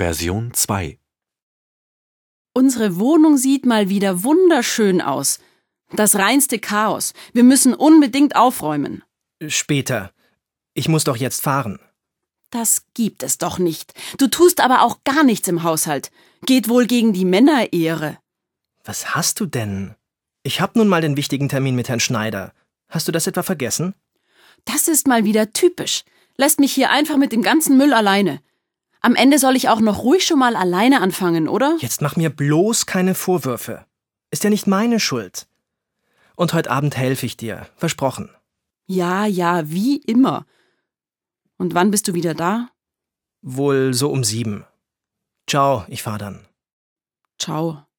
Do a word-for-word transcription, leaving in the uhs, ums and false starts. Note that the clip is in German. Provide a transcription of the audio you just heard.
Version zwei. Unsere Wohnung sieht mal wieder wunderschön aus. Das reinste Chaos. Wir müssen unbedingt aufräumen. Später. Ich muss doch jetzt fahren. Das gibt es doch nicht. Du tust aber auch gar nichts im Haushalt. Geht wohl gegen die Männerehre. Was hast du denn? Ich hab nun mal den wichtigen Termin mit Herrn Schneider. Hast du das etwa vergessen? Das ist mal wieder typisch. Lässt mich hier einfach mit dem ganzen Müll alleine. Am Ende soll ich auch noch ruhig schon mal alleine anfangen, oder? Jetzt mach mir bloß keine Vorwürfe. Ist ja nicht meine Schuld. Und heute Abend helfe ich dir. Versprochen. Ja, ja, wie immer. Und wann bist du wieder da? Wohl so um sieben. Ciao, ich fahr dann. Ciao.